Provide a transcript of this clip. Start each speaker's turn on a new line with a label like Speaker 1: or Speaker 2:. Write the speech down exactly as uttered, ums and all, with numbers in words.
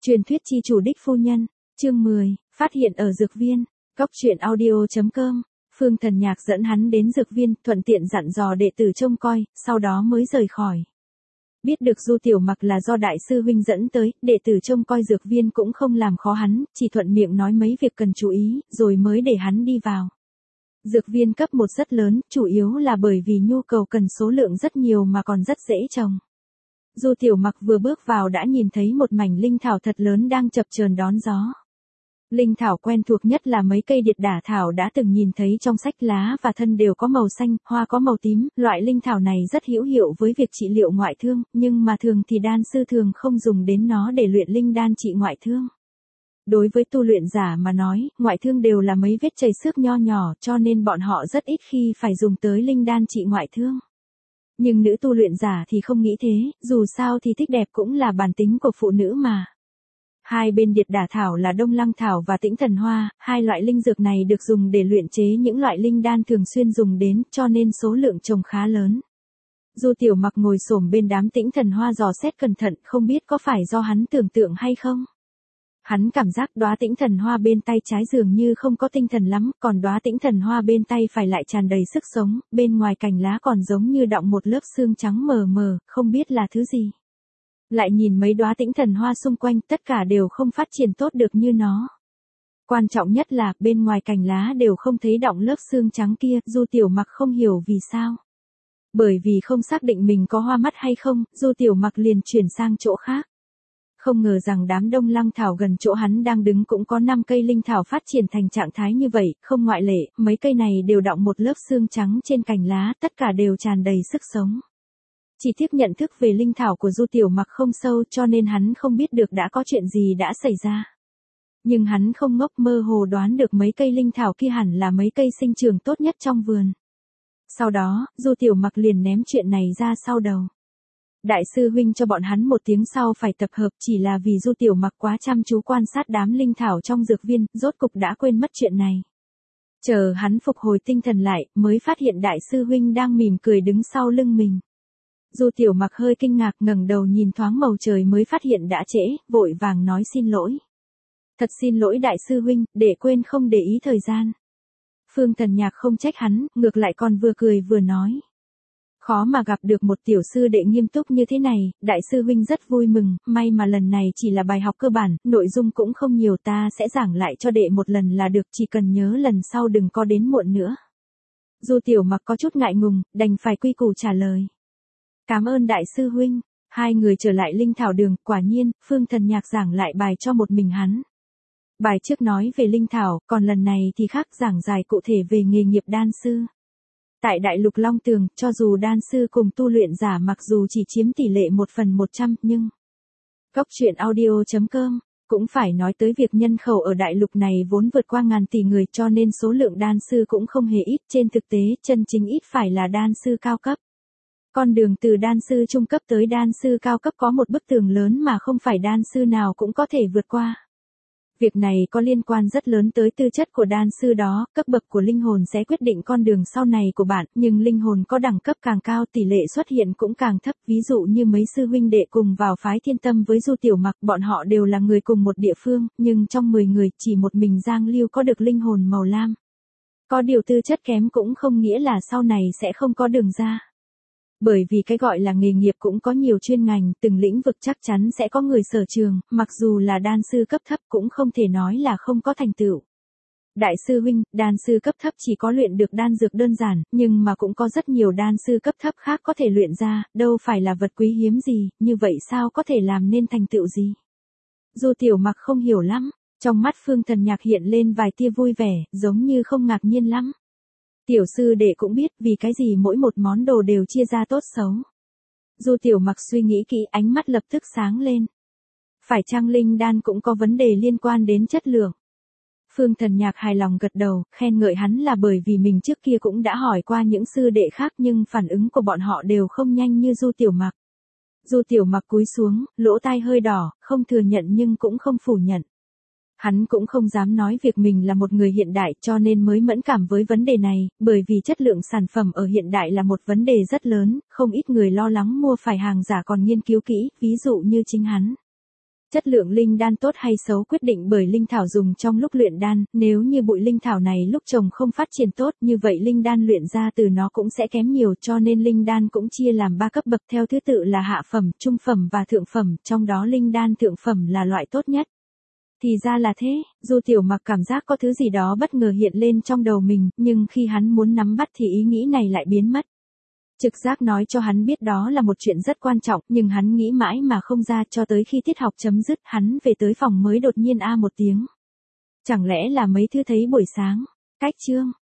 Speaker 1: Truyền thuyết chi chủ đích phu nhân, chương mười, phát hiện ở dược viên, góc truyện audio.com. Phương Thần Nhạc dẫn hắn đến dược viên, thuận tiện dặn dò đệ tử trông coi, sau đó mới rời khỏi. Biết được Du Tiểu Mặc là do đại sư huynh dẫn tới, đệ tử trông coi dược viên cũng không làm khó hắn, chỉ thuận miệng nói mấy việc cần chú ý, rồi mới để hắn đi vào. Dược viên cấp một rất lớn, chủ yếu là bởi vì nhu cầu cần số lượng rất nhiều mà còn rất dễ trồng. Du Tiểu Mặc vừa bước vào đã nhìn thấy một mảnh linh thảo thật lớn đang chập chờn đón gió. Linh thảo quen thuộc nhất là mấy cây điệt đả thảo đã từng nhìn thấy trong sách, lá và thân đều có màu xanh, hoa có màu tím, loại linh thảo này rất hữu hiệu với việc trị liệu ngoại thương, nhưng mà thường thì đan sư thường không dùng đến nó để luyện linh đan trị ngoại thương. Đối với tu luyện giả mà nói, ngoại thương đều là mấy vết chảy xước nho nhỏ, cho nên bọn họ rất ít khi phải dùng tới linh đan trị ngoại thương. Nhưng nữ tu luyện giả thì không nghĩ thế, dù sao thì thích đẹp cũng là bản tính của phụ nữ mà. Hai bên điệt đả thảo là đông lăng thảo và tĩnh thần hoa, hai loại linh dược này được dùng để luyện chế những loại linh đan thường xuyên dùng đến, cho nên số lượng trồng khá lớn. Du Tiểu Mặc ngồi xổm bên đám tĩnh thần hoa dò xét cẩn thận, không biết có phải do hắn tưởng tượng hay không. Hắn cảm giác đóa tĩnh thần hoa bên tay trái dường như không có tinh thần lắm, còn đóa tĩnh thần hoa bên tay phải lại tràn đầy sức sống, bên ngoài cành lá còn giống như đọng một lớp xương trắng mờ mờ, không biết là thứ gì. Lại nhìn mấy đóa tĩnh thần hoa xung quanh, tất cả đều không phát triển tốt được như nó. Quan trọng nhất là, bên ngoài cành lá đều không thấy đọng lớp xương trắng kia, Du Tiểu Mặc không hiểu vì sao. Bởi vì không xác định mình có hoa mắt hay không, Du Tiểu Mặc liền chuyển sang chỗ khác. Không ngờ rằng đám đông lăng thảo gần chỗ hắn đang đứng cũng có năm cây linh thảo phát triển thành trạng thái như vậy, không ngoại lệ, mấy cây này đều đọng một lớp xương trắng trên cành lá, tất cả đều tràn đầy sức sống. Chỉ tiếc nhận thức về linh thảo của Du Tiểu Mặc không sâu cho nên hắn không biết được đã có chuyện gì đã xảy ra. Nhưng hắn không ngốc, mơ hồ đoán được mấy cây linh thảo kia hẳn là mấy cây sinh trưởng tốt nhất trong vườn. Sau đó, Du Tiểu Mặc liền ném chuyện này ra sau đầu. Đại sư huynh cho bọn hắn một tiếng sau phải tập hợp, chỉ là vì Du Tiểu Mặc quá chăm chú quan sát đám linh thảo trong dược viên, rốt cục đã quên mất chuyện này. Chờ hắn phục hồi tinh thần lại, mới phát hiện đại sư huynh đang mỉm cười đứng sau lưng mình. Du Tiểu Mặc hơi kinh ngạc, ngẩng đầu nhìn thoáng màu trời mới phát hiện đã trễ, vội vàng nói xin lỗi. Thật xin lỗi đại sư huynh, để quên không để ý thời gian. Phương Thần Nhạc không trách hắn, ngược lại còn vừa cười vừa nói. Khó mà gặp được một tiểu sư đệ nghiêm túc như thế này, đại sư huynh rất vui mừng, may mà lần này chỉ là bài học cơ bản, nội dung cũng không nhiều, ta sẽ giảng lại cho đệ một lần là được, chỉ cần nhớ lần sau đừng có đến muộn nữa. Du Tiểu Mặc có chút ngại ngùng, đành phải quy củ trả lời. Cảm ơn đại sư huynh. Hai người trở lại linh thảo đường, quả nhiên, Phương Thần Nhạc giảng lại bài cho một mình hắn. Bài trước nói về linh thảo, còn lần này thì khác, giảng giải cụ thể về nghề nghiệp đan sư. Tại Đại Lục Long Tường, cho dù đan sư cùng tu luyện giả mặc dù chỉ chiếm tỷ lệ một phần một trăm, nhưng góc truyện audio.com cũng phải nói tới việc nhân khẩu ở đại lục này vốn vượt qua ngàn tỷ người, cho nên số lượng đan sư cũng không hề ít, trên thực tế, chân chính ít phải là đan sư cao cấp. Con đường từ đan sư trung cấp tới đan sư cao cấp có một bức tường lớn mà không phải đan sư nào cũng có thể vượt qua. Việc này có liên quan rất lớn tới tư chất của đan sư đó, cấp bậc của linh hồn sẽ quyết định con đường sau này của bạn, nhưng linh hồn có đẳng cấp càng cao tỷ lệ xuất hiện cũng càng thấp, ví dụ như mấy sư huynh đệ cùng vào phái Thiên Tâm với Du Tiểu Mặc, bọn họ đều là người cùng một địa phương, nhưng trong mười người chỉ một mình Giang Lưu có được linh hồn màu lam. Có điều tư chất kém cũng không nghĩa là sau này sẽ không có đường ra. Bởi vì cái gọi là nghề nghiệp cũng có nhiều chuyên ngành, từng lĩnh vực chắc chắn sẽ có người sở trường, mặc dù là đan sư cấp thấp cũng không thể nói là không có thành tựu. Đại sư huynh, đan sư cấp thấp chỉ có luyện được đan dược đơn giản, nhưng mà cũng có rất nhiều đan sư cấp thấp khác có thể luyện ra, đâu phải là vật quý hiếm gì, như vậy sao có thể làm nên thành tựu gì. Du Tiểu Mặc không hiểu lắm, trong mắt Phương Thần Nhạc hiện lên vài tia vui vẻ, giống như không ngạc nhiên lắm. Tiểu sư đệ cũng biết vì cái gì mỗi một món đồ đều chia ra tốt xấu. Du Tiểu Mặc suy nghĩ kỹ, ánh mắt lập tức sáng lên. Phải chăng linh đan cũng có vấn đề liên quan đến chất lượng? Phương Thần Nhạc hài lòng gật đầu, khen ngợi hắn là bởi vì mình trước kia cũng đã hỏi qua những sư đệ khác nhưng phản ứng của bọn họ đều không nhanh như Du Tiểu Mặc. Du Tiểu Mặc cúi xuống, lỗ tai hơi đỏ, không thừa nhận nhưng cũng không phủ nhận. Hắn cũng không dám nói việc mình là một người hiện đại cho nên mới mẫn cảm với vấn đề này, bởi vì chất lượng sản phẩm ở hiện đại là một vấn đề rất lớn, không ít người lo lắng mua phải hàng giả còn nghiên cứu kỹ, ví dụ như chính hắn. Chất lượng linh đan tốt hay xấu quyết định bởi linh thảo dùng trong lúc luyện đan, nếu như bụi linh thảo này lúc trồng không phát triển tốt, như vậy linh đan luyện ra từ nó cũng sẽ kém nhiều, cho nên linh đan cũng chia làm ba cấp bậc theo thứ tự là hạ phẩm, trung phẩm và thượng phẩm, trong đó linh đan thượng phẩm là loại tốt nhất. Thì ra là thế, dù Tiểu Mặc cảm giác có thứ gì đó bất ngờ hiện lên trong đầu mình, nhưng khi hắn muốn nắm bắt thì ý nghĩ này lại biến mất. Trực giác nói cho hắn biết đó là một chuyện rất quan trọng, nhưng hắn nghĩ mãi mà không ra, cho tới khi tiết học chấm dứt, hắn về tới phòng mới đột nhiên a một tiếng. Chẳng lẽ là mấy thứ thấy buổi sáng? Cách chương